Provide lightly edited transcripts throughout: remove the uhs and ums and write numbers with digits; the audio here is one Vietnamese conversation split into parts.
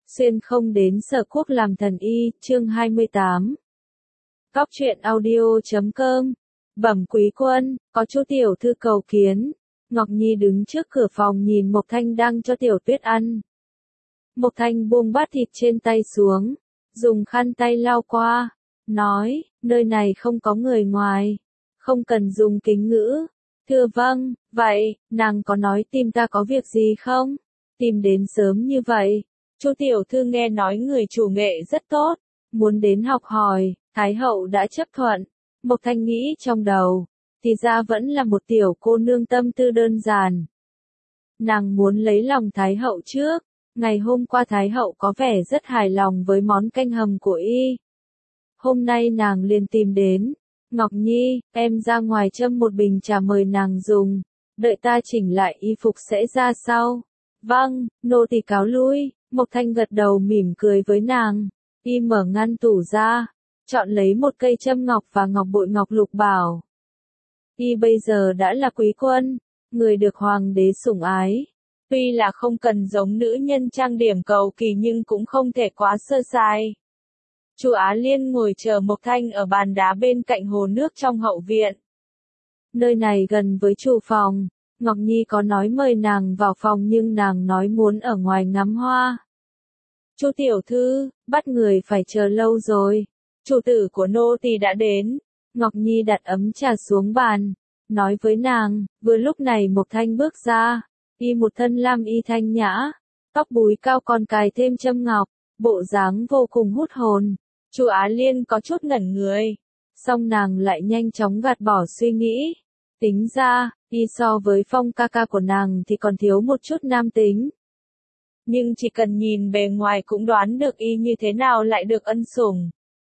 Xuyên không đến Sở Quốc làm thần y, chương 28. Cóc truyện audio.com. Bẩm quý quân, có chú tiểu thư cầu kiến. Ngọc Nhi đứng trước cửa phòng nhìn Mộc Thanh đang cho Tiểu Tuyết ăn. Mộc Thanh buông bát thịt trên tay xuống, dùng khăn tay lau qua, nói, nơi này không có người ngoài, không cần dùng kính ngữ. Thưa vâng, vậy, nàng có nói tìm ta có việc gì không? Tìm đến sớm như vậy. Chu tiểu thư nghe nói người chủ nghệ rất tốt, muốn đến học hỏi, Thái hậu đã chấp thuận. Mộc Thanh nghĩ trong đầu, thì ra vẫn là một tiểu cô nương tâm tư đơn giản. Nàng muốn lấy lòng Thái hậu trước, ngày hôm qua Thái hậu có vẻ rất hài lòng với món canh hầm của y. Hôm nay nàng liền tìm đến, Ngọc Nhi, em ra ngoài châm một bình trà mời nàng dùng, đợi ta chỉnh lại y phục sẽ ra sau. Vâng, nô tỳ cáo lui. Mộc Thanh gật đầu mỉm cười với nàng, y mở ngăn tủ ra, chọn lấy một cây châm ngọc và ngọc bội ngọc lục bảo. Y bây giờ đã là quý quân, người được hoàng đế sủng ái. Tuy là không cần giống nữ nhân trang điểm cầu kỳ nhưng cũng không thể quá sơ sài. Chu Á Liên ngồi chờ Mộc Thanh ở bàn đá bên cạnh hồ nước trong hậu viện. Nơi này gần với chủ phòng. Ngọc Nhi có nói mời nàng vào phòng nhưng nàng nói muốn ở ngoài ngắm hoa. Chu tiểu thư, bắt người phải chờ lâu rồi. Chủ tử của nô tỳ đã đến. Ngọc Nhi đặt ấm trà xuống bàn, nói với nàng, vừa lúc này Mộc Thanh bước ra, y một thân lam y thanh nhã, tóc búi cao còn cài thêm châm ngọc, bộ dáng vô cùng hút hồn. Chu Á Liên có chút ngẩn người, song nàng lại nhanh chóng gạt bỏ suy nghĩ. Tính ra, y so với Phong ca ca của nàng thì còn thiếu một chút nam tính. Nhưng chỉ cần nhìn bề ngoài cũng đoán được y như thế nào lại được ân sủng.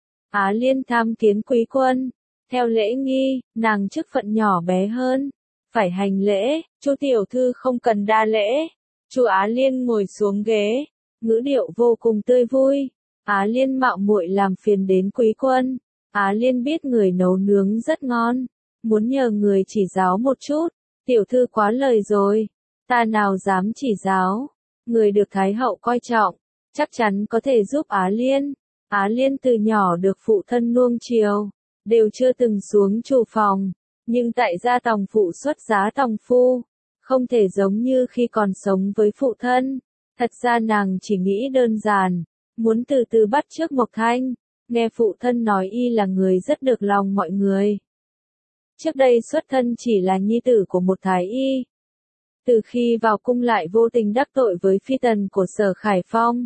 Á Liên tham kiến quý quân. Theo lễ nghi, nàng chức phận nhỏ bé hơn, phải hành lễ. Chu tiểu thư không cần đa lễ. Chu Á Liên ngồi xuống ghế, ngữ điệu vô cùng tươi vui. Á Liên mạo muội làm phiền đến quý quân. Á Liên biết người nấu nướng rất ngon, muốn nhờ người chỉ giáo một chút. Tiểu thư quá lời rồi, ta nào dám chỉ giáo. Người được Thái hậu coi trọng, chắc chắn có thể giúp Á Liên. Á Liên từ nhỏ được phụ thân nuông chiều, đều chưa từng xuống chủ phòng, nhưng tại gia tòng phụ xuất giá tòng phu, không thể giống như khi còn sống với phụ thân. Thật ra nàng chỉ nghĩ đơn giản, muốn từ từ bắt chước Mộc Thanh, nghe phụ thân nói y là người rất được lòng mọi người. Trước đây xuất thân chỉ là nhi tử của một thái y. Từ khi vào cung lại vô tình đắc tội với phi tần của Sở Khải Phong.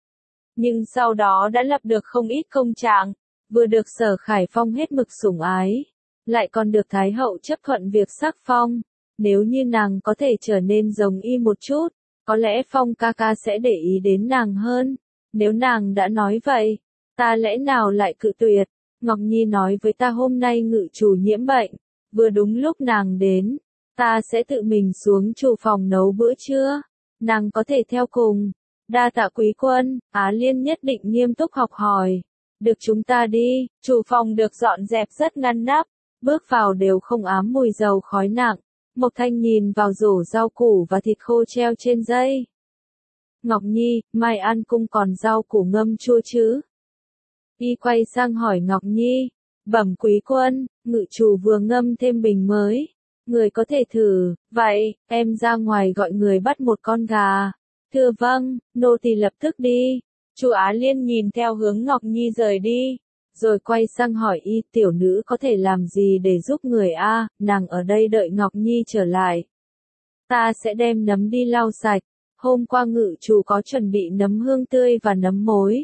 Nhưng sau đó đã lập được không ít công trạng, vừa được Sở Khải Phong hết mực sủng ái, lại còn được Thái hậu chấp thuận việc sắc phong. Nếu như nàng có thể trở nên giống y một chút, có lẽ Phong ca ca sẽ để ý đến nàng hơn. Nếu nàng đã nói vậy, ta lẽ nào lại cự tuyệt? Ngọc Nhi nói với ta hôm nay ngự chủ nhiễm bệnh, vừa đúng lúc nàng đến, ta sẽ tự mình xuống chủ phòng nấu bữa trưa, nàng có thể theo cùng. Đa tạ quý quân. Á Liên nhất định nghiêm túc học hỏi. Được, chúng ta đi. Chủ phòng được dọn dẹp rất ngăn nắp, bước vào đều không ám mùi dầu khói nặng. Mộc Thanh nhìn vào rổ rau củ và thịt khô treo trên dây. Ngọc Nhi, mai ăn cung còn rau củ ngâm chua chứ? Y quay sang hỏi Ngọc Nhi. Bẩm quý quân, ngự chủ vừa ngâm thêm bình mới, người có thể thử. Vậy, em ra ngoài gọi người bắt một con gà. Thưa vâng, nô tỳ lập tức đi. Chu Á Liên nhìn theo hướng Ngọc Nhi rời đi, rồi quay sang hỏi y, tiểu nữ có thể làm gì để giúp người a? Nàng ở đây đợi Ngọc Nhi trở lại. Ta sẽ đem nấm đi lau sạch. Hôm qua ngự chủ có chuẩn bị nấm hương tươi và nấm mối.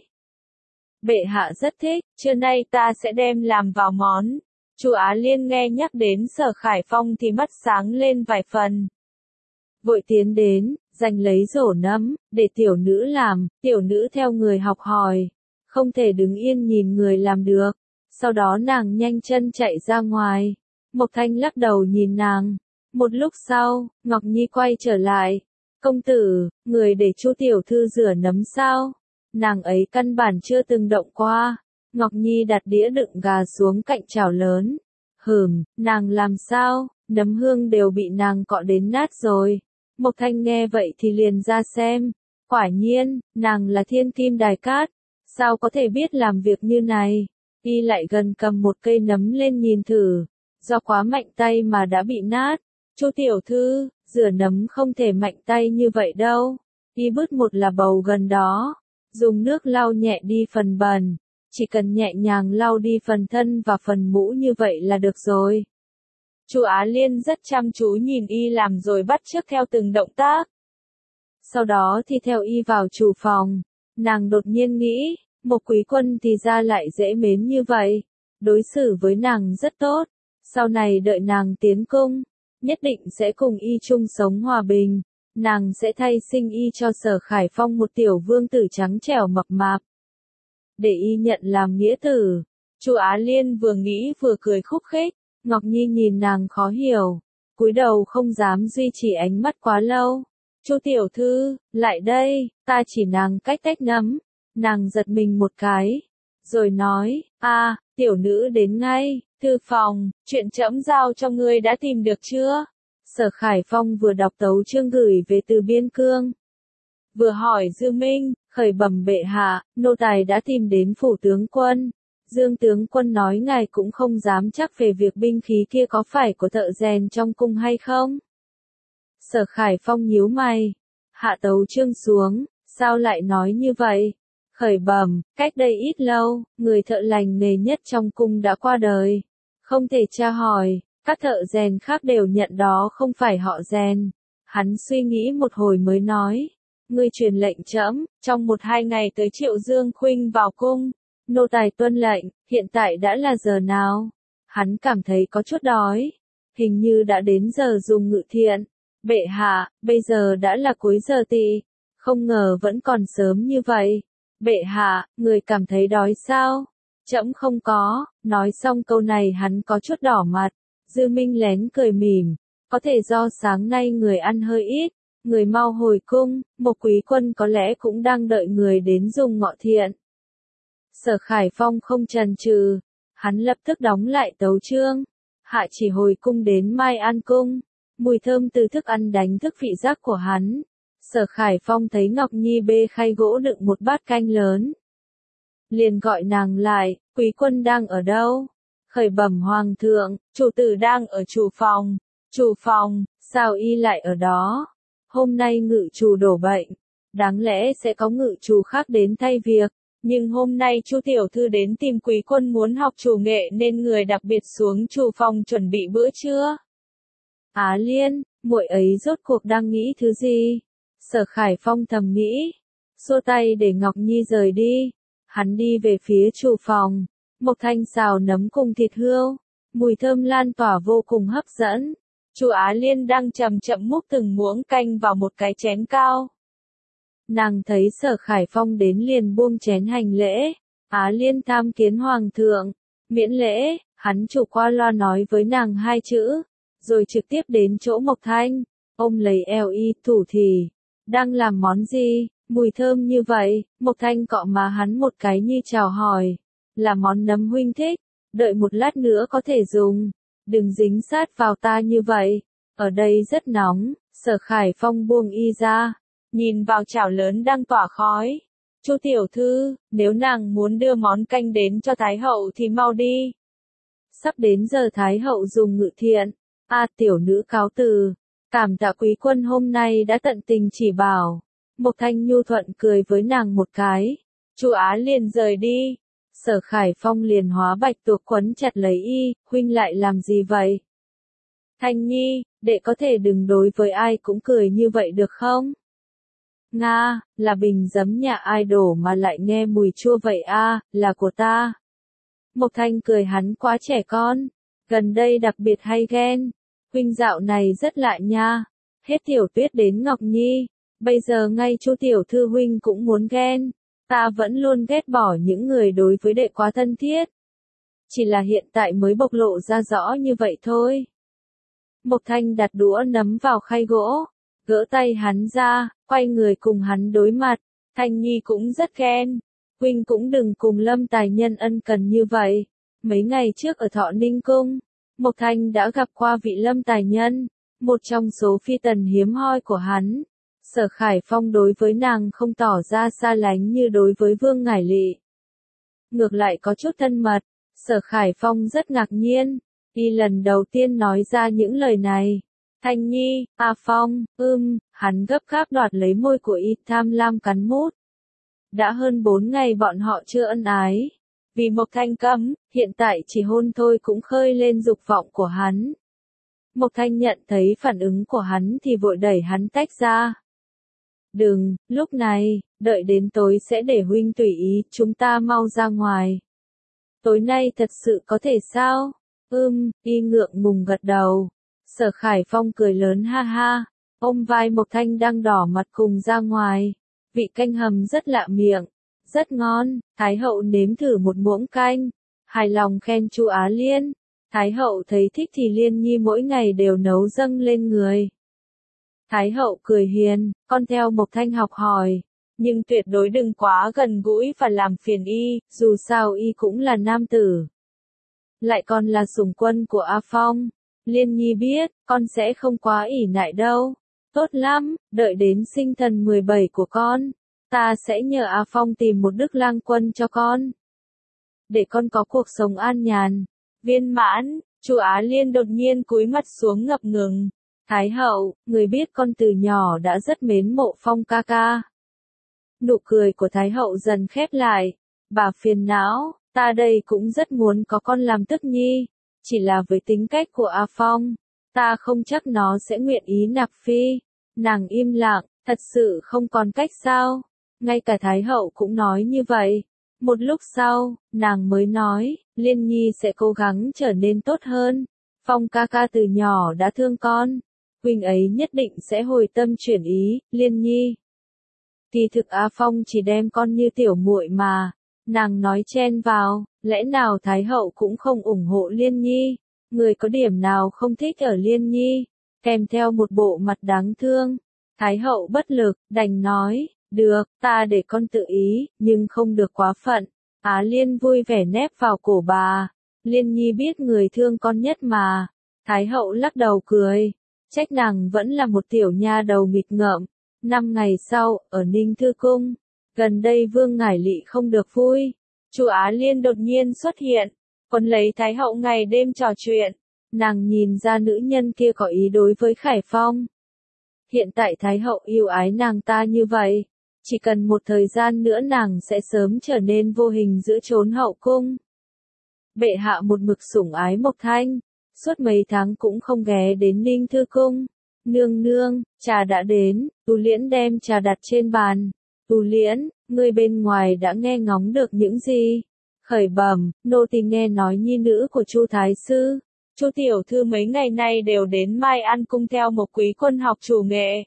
Bệ hạ rất thích, trưa nay ta sẽ đem làm vào món. Chu Á Liên nghe nhắc đến Sở Khải Phong thì mắt sáng lên vài phần. Vội tiến đến, giành lấy rổ nấm, để tiểu nữ làm. Tiểu nữ theo người học hỏi, không thể đứng yên nhìn người làm được. Sau đó nàng nhanh chân chạy ra ngoài. Mộc Thanh lắc đầu nhìn nàng. Một lúc sau, Ngọc Nhi quay trở lại. Công tử, người để Chu tiểu thư rửa nấm sao? Nàng ấy căn bản chưa từng động qua. Ngọc Nhi đặt đĩa đựng gà xuống cạnh chảo lớn. Nàng làm sao? Nấm hương đều bị nàng cọ đến nát rồi. Mộc Thanh nghe vậy thì liền ra xem. Quả nhiên, nàng là thiên kim đài cát, sao có thể biết làm việc như này. Y lại gần cầm một cây nấm lên nhìn thử, do quá mạnh tay mà đã bị nát. Chu tiểu thư, rửa nấm không thể mạnh tay như vậy đâu. Y bứt một là bầu gần đó, dùng nước lau nhẹ đi phần bẩn, chỉ cần nhẹ nhàng lau đi phần thân và phần mũ như vậy là được rồi. Chu Á Liên rất chăm chú nhìn Y làm rồi bắt chước theo từng động tác. Sau đó thì theo Y vào chủ phòng, nàng đột nhiên nghĩ, Mộc Quý Quân thì ra lại dễ mến như vậy, đối xử với nàng rất tốt, sau này đợi nàng tiến cung, nhất định sẽ cùng Y chung sống hòa bình, nàng sẽ thay sinh Y cho Sở Khải Phong một tiểu vương tử trắng trẻo mập mạp, để Y nhận làm nghĩa tử. Chu Á Liên vừa nghĩ vừa cười khúc khích, Ngọc Nhi nhìn nàng khó hiểu, cúi đầu không dám duy trì ánh mắt quá lâu. Chu tiểu thư, lại đây, ta chỉ nàng cách tách nấm. Nàng giật mình một cái, rồi nói, tiểu nữ đến ngay, thư phòng, chuyện trẫm giao cho ngươi đã tìm được chưa? Sở Khải Phong vừa đọc tấu chương gửi về từ Biên Cương, vừa hỏi Dư Minh, khởi bẩm bệ hạ, nô tài đã tìm đến phủ tướng quân. Dương tướng quân nói ngài cũng không dám chắc về việc binh khí kia có phải của thợ rèn trong cung hay không? Sở Khải Phong nhíu mày, hạ tấu chương xuống, sao lại nói như vậy? Khởi bẩm, cách đây ít lâu, người thợ lành nghề nhất trong cung đã qua đời. Không thể tra hỏi, các thợ rèn khác đều nhận đó không phải họ rèn. Hắn suy nghĩ một hồi mới nói, ngươi truyền lệnh trẫm, trong 1-2 ngày tới Triệu Dương Khuynh vào cung. Nô tài tuân lệnh, hiện tại đã là giờ nào? Hắn cảm thấy có chút đói. Hình như đã đến giờ dùng ngự thiện. Bệ hạ, bây giờ đã là cuối giờ tỵ. Không ngờ vẫn còn sớm như vậy. Bệ hạ, người cảm thấy đói sao? Trẫm không có. Nói xong câu này hắn có chút đỏ mặt. Dư Minh lén cười mỉm. Có thể do sáng nay người ăn hơi ít. Người mau hồi cung. Mộc Quý Quân có lẽ cũng đang đợi người đến dùng ngọ thiện. Sở Khải Phong không chần chừ, hắn lập tức đóng lại tấu chương, hạ chỉ hồi cung đến Mai An cung, mùi thơm từ thức ăn đánh thức vị giác của hắn. Sở Khải Phong thấy Ngọc Nhi bê khay gỗ đựng một bát canh lớn, liền gọi nàng lại, Quý Quân đang ở đâu? Khởi bẩm hoàng thượng, chủ tử đang ở chủ phòng. Chủ phòng, sao y lại ở đó? Hôm nay ngự chủ đổ bệnh, đáng lẽ sẽ có ngự chủ khác đến thay việc. Nhưng hôm nay Chu tiểu thư đến tìm Quý Quân muốn học chủ nghệ nên người đặc biệt xuống chủ phòng chuẩn bị bữa trưa. Á Liên, muội ấy rốt cuộc đang nghĩ thứ gì? Sở Khải Phong thầm nghĩ, xua tay để Ngọc Nhi rời đi. Hắn đi về phía chủ phòng, Mộc Thanh xào nấm cùng thịt hươu, mùi thơm lan tỏa vô cùng hấp dẫn. Chu Á Liên đang chậm chậm múc từng muỗng canh vào một cái chén cao. Nàng thấy Sở Khải Phong đến liền buông chén hành lễ, Á Liên tham kiến hoàng thượng, miễn lễ, hắn chủ qua loa nói với nàng 2 chữ, rồi trực tiếp đến chỗ Mộc Thanh, ôm lấy eo y, thủ thỉ, đang làm món gì, mùi thơm như vậy. Mộc Thanh cọ má hắn một cái như chào hỏi, là món nấm huynh thích, đợi một lát nữa có thể dùng, đừng dính sát vào ta như vậy, ở đây rất nóng. Sở Khải Phong buông y ra, nhìn vào chảo lớn đang tỏa khói. Chu tiểu thư, nếu nàng muốn đưa món canh đến cho Thái hậu thì mau đi. Sắp đến giờ Thái hậu dùng ngự thiện. Tiểu nữ cáo từ. Cảm tạ Quý Quân hôm nay đã tận tình chỉ bảo. Mộc Thanh nhu thuận cười với nàng một cái. Chu Á liền rời đi. Sở Khải Phong liền hóa bạch tuộc quấn chặt lấy y, huynh lại làm gì vậy? Thanh Nhi, đệ có thể đừng đối với ai cũng cười như vậy được không? Nga, là bình giấm nhà ai đổ mà lại nghe mùi chua vậy là của ta. Mộc Thanh cười hắn quá trẻ con, gần đây đặc biệt hay ghen. Huynh dạo này rất lạ nha, hết Tiểu Tuyết đến Ngọc Nhi, bây giờ ngay Chu tiểu thư huynh cũng muốn ghen. Ta vẫn luôn ghét bỏ những người đối với đệ quá thân thiết. Chỉ là hiện tại mới bộc lộ ra rõ như vậy thôi. Mộc Thanh đặt đũa nấm vào khay gỗ, gỡ tay hắn ra, quay người cùng hắn đối mặt. Thanh Nhi cũng rất ghen. Huynh cũng đừng cùng Lâm tài nhân ân cần như vậy. Mấy ngày trước ở Thọ Ninh Cung, Mộc Thanh đã gặp qua vị Lâm tài nhân, một trong số phi tần hiếm hoi của hắn. Sở Khải Phong đối với nàng không tỏ ra xa lánh như đối với Vương Ngải Lị. Ngược lại có chút thân mật, Sở Khải Phong rất ngạc nhiên, y lần đầu tiên nói ra những lời này. Thanh Nhi, A Phong, hắn gấp gáp đoạt lấy môi của y, tham lam cắn mút. Đã hơn 4 ngày bọn họ chưa ân ái. Vì Mộc Thanh cấm, hiện tại chỉ hôn thôi cũng khơi lên dục vọng của hắn. Mộc Thanh nhận thấy phản ứng của hắn thì vội đẩy hắn tách ra. Đừng, lúc này, đợi đến tối sẽ để huynh tùy ý, chúng ta mau ra ngoài. Tối nay thật sự có thể sao? Y ngượng ngùng gật đầu. Sở Khải Phong cười lớn ha ha, ôm vai Mộc Thanh đang đỏ mặt cùng ra ngoài. Vị canh hầm rất lạ miệng, rất ngon. Thái hậu nếm thử một muỗng canh, hài lòng khen Chu Á Liên. Thái hậu thấy thích thì Liên Nhi mỗi ngày đều nấu dâng lên người. Thái hậu cười hiền, con theo Mộc Thanh học hỏi, nhưng tuyệt đối đừng quá gần gũi và làm phiền y, dù sao y cũng là nam tử. Lại còn là sủng quân của A Phong. Liên Nhi biết, con sẽ không quá ỷ nại đâu. Tốt lắm, đợi đến sinh thần 17 của con, ta sẽ nhờ A Phong tìm một đức lang quân cho con. Để con có cuộc sống an nhàn, viên mãn. Chu Á Liên đột nhiên cúi mặt xuống ngập ngừng. Thái hậu, người biết con từ nhỏ đã rất mến mộ Phong ca ca. Nụ cười của Thái hậu dần khép lại. Bà phiền não, ta đây cũng rất muốn có con làm tức nhi. Chỉ là với tính cách của A Phong, ta không chắc nó sẽ nguyện ý nạp phi. Nàng im lặng, thật sự không còn cách sao. Ngay cả Thái hậu cũng nói như vậy. Một lúc sau, nàng mới nói, Liên Nhi sẽ cố gắng trở nên tốt hơn. Phong ca ca từ nhỏ đã thương con. Huynh ấy nhất định sẽ hồi tâm chuyển ý, Liên Nhi. Kỳ thực A Phong chỉ đem con như tiểu muội mà. Nàng nói chen vào, lẽ nào Thái hậu cũng không ủng hộ Liên Nhi? Người có điểm nào không thích ở Liên Nhi? Kèm theo một bộ mặt đáng thương. Thái hậu bất lực, đành nói, được, ta để con tự ý, nhưng không được quá phận. Á Liên vui vẻ nép vào cổ bà. Liên Nhi biết người thương con nhất mà. Thái hậu lắc đầu cười. Trách nàng vẫn là một tiểu nha đầu nghịch ngợm. 5 ngày sau, ở Ninh Thư Cung. Gần đây Vương Ngải Lị không được vui. Chu Á Liên đột nhiên xuất hiện. Quấn lấy Thái hậu ngày đêm trò chuyện. Nàng nhìn ra nữ nhân kia có ý đối với Khải Phong. Hiện tại Thái hậu yêu ái nàng ta như vậy. Chỉ cần một thời gian nữa nàng sẽ sớm trở nên vô hình giữa chốn hậu cung. Bệ hạ một mực sủng ái Mộc Thanh. Suốt mấy tháng cũng không ghé đến Ninh Thư Cung. Nương nương, trà đã đến. Tu Liễn đem trà đặt trên bàn. Tu Liễn, người bên ngoài đã nghe ngóng được những gì? Khởi bẩm, nô tỳ nghe nói nhi nữ của Chu Thái Sư. Chu tiểu thư mấy ngày nay đều đến Mai An cung theo một quý quân học chủ nghệ.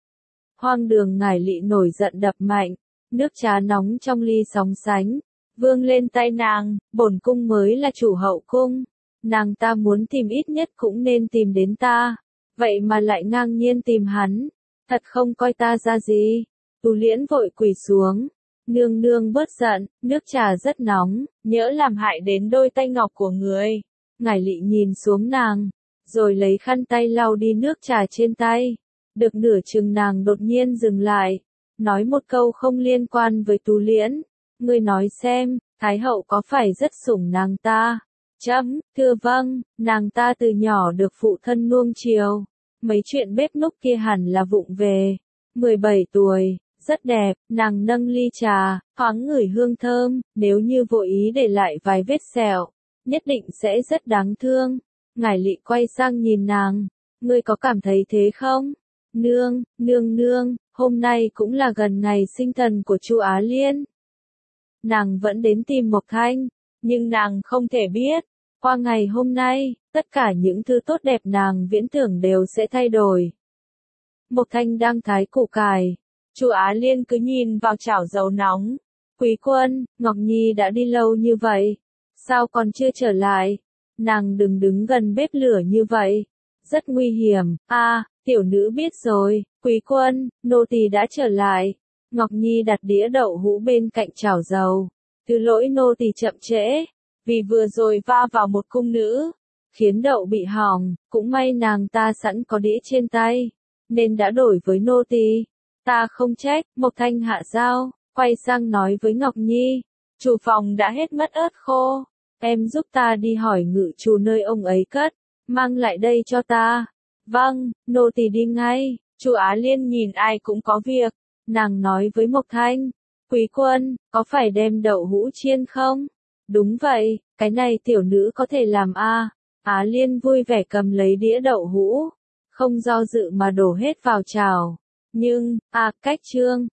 Hoang Đường Ngải Lị nổi giận đập mạnh, nước trà nóng trong ly sóng sánh, vương lên tay nàng, bổn cung mới là chủ hậu cung. Nàng ta muốn tìm ít nhất cũng nên tìm đến ta, vậy mà lại ngang nhiên tìm hắn, thật không coi ta ra gì. Tu Liễn vội quỳ xuống, nương nương bớt giận, nước trà rất nóng, nhỡ làm hại đến đôi tay ngọc của người. Ngải Lị nhìn xuống nàng, rồi lấy khăn tay lau đi nước trà trên tay. Được nửa chừng nàng đột nhiên dừng lại, nói một câu không liên quan với Tu Liễn. Ngươi nói xem, Thái hậu có phải rất sủng nàng ta? Chấm, thưa vâng, nàng ta từ nhỏ được phụ thân nuông chiều. Mấy chuyện bếp núc kia hẳn là vụng về. 17 tuổi, rất đẹp, nàng nâng ly trà, thoáng ngửi hương thơm, nếu như vô ý để lại vài vết sẹo, nhất định sẽ rất đáng thương. Ngải Lị quay sang nhìn nàng, ngươi có cảm thấy thế không? Nương, hôm nay cũng là gần ngày sinh thần của Chu Á Liên. Nàng vẫn đến tìm Mộc Thanh, nhưng nàng không thể biết, qua ngày hôm nay, tất cả những thứ tốt đẹp nàng viễn tưởng đều sẽ thay đổi. Mộc Thanh đang thái củ cải, Chu Á Liên cứ nhìn vào chảo dầu nóng. Quý quân, Ngọc Nhi đã đi lâu như vậy, sao còn chưa trở lại? Nàng đừng đứng gần bếp lửa như vậy, rất nguy hiểm. Tiểu nữ biết rồi, quý quân, nô tỳ đã trở lại. Ngọc Nhi đặt đĩa đậu hũ bên cạnh chảo dầu. Thứ lỗi nô tỳ chậm trễ, vì vừa rồi va vào một cung nữ, khiến đậu bị hỏng, cũng may nàng ta sẵn có đĩa trên tay, nên đã đổi với nô tỳ. Ta không trách, Mộc Thanh hạ dao, quay sang nói với Ngọc Nhi. Chủ phòng đã hết mất ớt khô. Em giúp ta đi hỏi ngự chủ nơi ông ấy cất. Mang lại đây cho ta. Vâng, nô tỳ đi ngay. Chu Á Liên nhìn ai cũng có việc. Nàng nói với Mộc Thanh. Quý quân, có phải đem đậu hũ chiên không? Đúng vậy, cái này tiểu nữ có thể làm a. Á Liên vui vẻ cầm lấy đĩa đậu hũ. Không do dự mà đổ hết vào chảo. Nhưng, cách trương,